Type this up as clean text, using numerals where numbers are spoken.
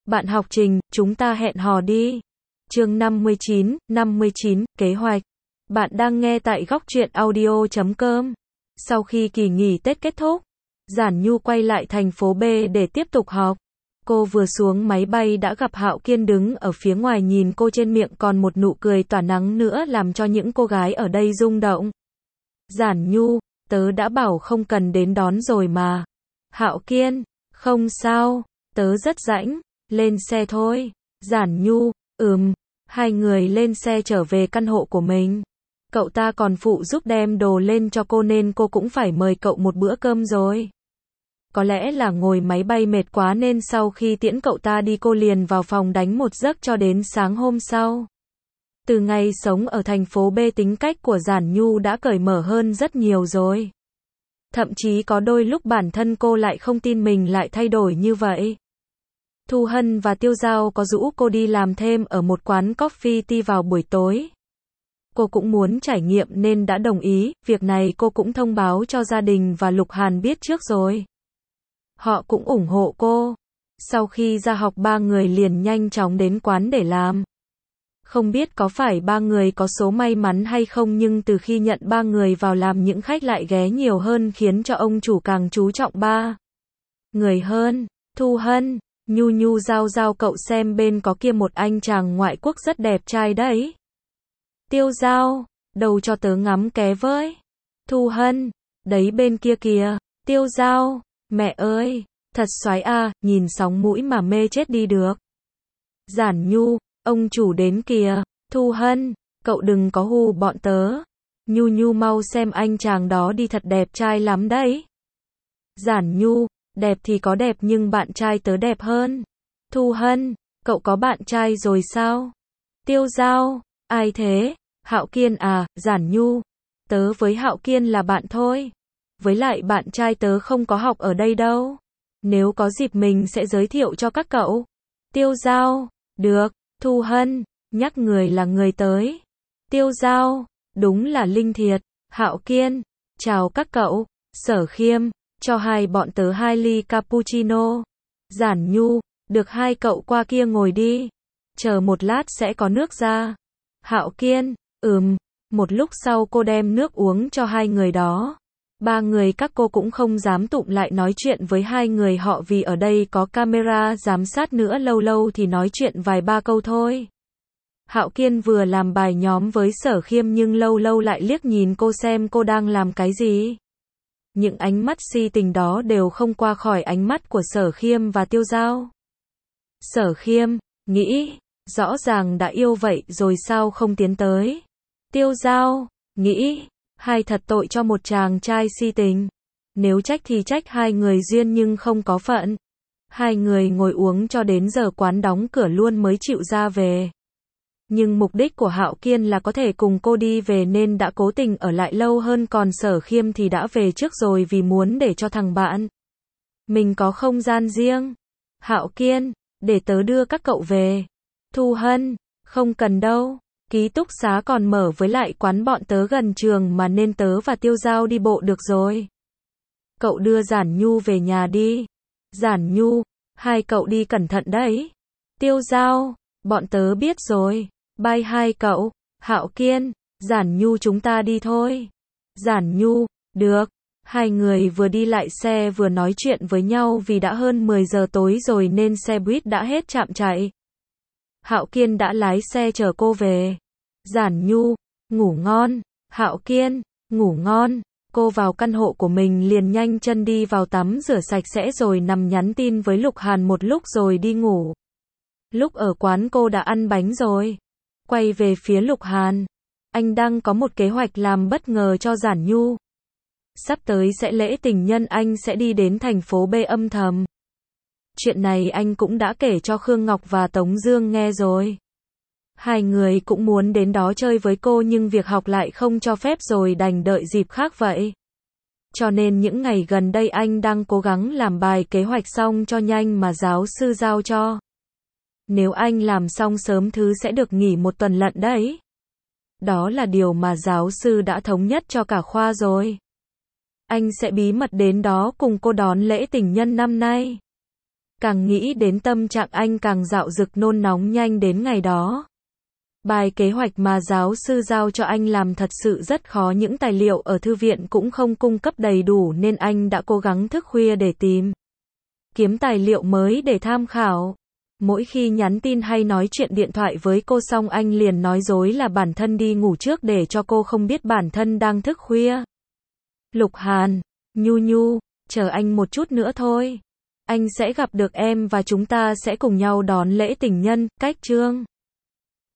Bạn học Trình, chúng ta hẹn hò đi. Chương 59, kế hoạch. Bạn đang nghe tại góc truyện audio.com. Sau khi kỳ nghỉ Tết kết thúc, Giản Nhu quay lại thành phố B để tiếp tục học. Cô vừa xuống máy bay đã gặp Hạo Kiên đứng ở phía ngoài nhìn cô, trên miệng còn một nụ cười tỏa nắng nữa làm cho những cô gái ở đây rung động. Giản Nhu, tớ đã bảo không cần đến đón rồi mà. Hạo Kiên, không sao, tớ rất rảnh, lên xe thôi. Giản Nhu, hai người lên xe trở về căn hộ của mình. Cậu ta còn phụ giúp đem đồ lên cho cô nên cô cũng phải mời cậu một bữa cơm rồi. Có lẽ là ngồi máy bay mệt quá nên sau khi tiễn cậu ta đi cô liền vào phòng đánh một giấc cho đến sáng hôm sau. Từ ngày sống ở thành phố B tính cách của Giản Nhu đã cởi mở hơn rất nhiều rồi. Thậm chí có đôi lúc bản thân cô lại không tin mình lại thay đổi như vậy. Thu Hân và Tiêu Giao có rủ cô đi làm thêm ở một quán coffee tea vào buổi tối. Cô cũng muốn trải nghiệm nên đã đồng ý, việc này cô cũng thông báo cho gia đình và Lục Hàn biết trước rồi. Họ cũng ủng hộ cô. Sau khi ra học ba người liền nhanh chóng đến quán để làm. Không biết có phải ba người có số may mắn hay không nhưng từ khi nhận ba người vào làm những khách lại ghé nhiều hơn khiến cho ông chủ càng chú trọng ba người hơn. Thu Hân, Nhu, Giao cậu xem bên có kia một anh chàng ngoại quốc rất đẹp trai đấy. Tiêu Giao, đầu cho tớ ngắm ké với. Thu Hân, đấy bên kia kìa. Tiêu Giao, mẹ ơi, thật xoái à, nhìn sóng mũi mà mê chết đi được. Giản Nhu, ông chủ đến kìa. Thu Hân, cậu đừng có hù bọn tớ. Nhu mau xem anh chàng đó đi, thật đẹp trai lắm đấy. Giản Nhu, đẹp thì có đẹp nhưng bạn trai tớ đẹp hơn. Thu Hân, cậu có bạn trai rồi sao? Tiêu Giao, ai thế? Hạo Kiên à? Giản Nhu, tớ với Hạo Kiên là bạn thôi. Với lại bạn trai tớ không có học ở đây đâu. Nếu có dịp mình sẽ giới thiệu cho các cậu. Tiêu Giao, được. Thu Hân, nhắc người là người tới. Tiêu Giao, đúng là linh thiệt. Hạo Kiên, chào các cậu. Sở Khiêm, cho hai bọn tớ 2 ly cappuccino. Giản Nhu, được, hai cậu qua kia ngồi đi. Chờ một lát sẽ có nước ra. Hạo Kiên, một lúc sau cô đem nước uống cho hai người đó. Ba người các cô cũng không dám tụng lại nói chuyện với hai người họ vì ở đây có camera giám sát nữa, lâu lâu thì nói chuyện vài ba câu thôi. Hạo Kiên vừa làm bài nhóm với Sở Khiêm nhưng lâu lâu lại liếc nhìn cô xem cô đang làm cái gì. Những ánh mắt si tình đó đều không qua khỏi ánh mắt của Sở Khiêm và Tiêu Giao. Sở Khiêm, nghĩ, rõ ràng đã yêu vậy rồi sao không tiến tới. Tiêu Giao, nghĩ, hai thật tội cho một chàng trai si tình. Nếu trách thì trách hai người duyên nhưng không có phận. Hai người ngồi uống cho đến giờ quán đóng cửa luôn mới chịu ra về. Nhưng mục đích của Hạo Kiên là có thể cùng cô đi về nên đã cố tình ở lại lâu hơn, còn Sở Khiêm thì đã về trước rồi vì muốn để cho thằng bạn mình có không gian riêng. Hạo Kiên, để tớ đưa các cậu về. Thu Hân, không cần đâu. Ký túc xá còn mở với lại quán bọn tớ gần trường mà nên tớ và Tiêu Giao đi bộ được rồi. Cậu đưa Giản Nhu về nhà đi. Giản Nhu, hai cậu đi cẩn thận đấy. Tiêu Giao, bọn tớ biết rồi. Bye hai cậu. Hạo Kiên, Giản Nhu chúng ta đi thôi. Giản Nhu, được. Hai người vừa đi lại xe vừa nói chuyện với nhau vì đã hơn 10 giờ tối rồi nên xe buýt đã hết trạm chạy. Hạo Kiên đã lái xe chở cô về. Giản Nhu, ngủ ngon. Hạo Kiên, ngủ ngon. Cô vào căn hộ của mình liền nhanh chân đi vào tắm rửa sạch sẽ rồi nằm nhắn tin với Lục Hàn một lúc rồi đi ngủ. Lúc ở quán cô đã ăn bánh rồi. Quay về phía Lục Hàn. Anh đang có một kế hoạch làm bất ngờ cho Giản Nhu. Sắp tới sẽ lễ tình nhân, anh sẽ đi đến thành phố B âm thầm. Chuyện này anh cũng đã kể cho Khương Ngọc và Tống Dương nghe rồi. Hai người cũng muốn đến đó chơi với cô nhưng việc học lại không cho phép rồi đành đợi dịp khác vậy. Cho nên những ngày gần đây anh đang cố gắng làm bài kế hoạch xong cho nhanh mà giáo sư giao cho. Nếu anh làm xong sớm thứ sẽ được nghỉ một tuần lận đấy. Đó là điều mà giáo sư đã thống nhất cho cả khoa rồi. Anh sẽ bí mật đến đó cùng cô đón lễ tình nhân năm nay. Càng nghĩ đến tâm trạng anh càng dạo dực nôn nóng nhanh đến ngày đó. Bài kế hoạch mà giáo sư giao cho anh làm thật sự rất khó, những tài liệu ở thư viện cũng không cung cấp đầy đủ nên anh đã cố gắng thức khuya để tìm kiếm tài liệu mới để tham khảo. Mỗi khi nhắn tin hay nói chuyện điện thoại với cô xong anh liền nói dối là bản thân đi ngủ trước để cho cô không biết bản thân đang thức khuya. Lục Hàn, Nhu Nhu, chờ anh một chút nữa thôi. Anh sẽ gặp được em và chúng ta sẽ cùng nhau đón lễ tình nhân, cách chương.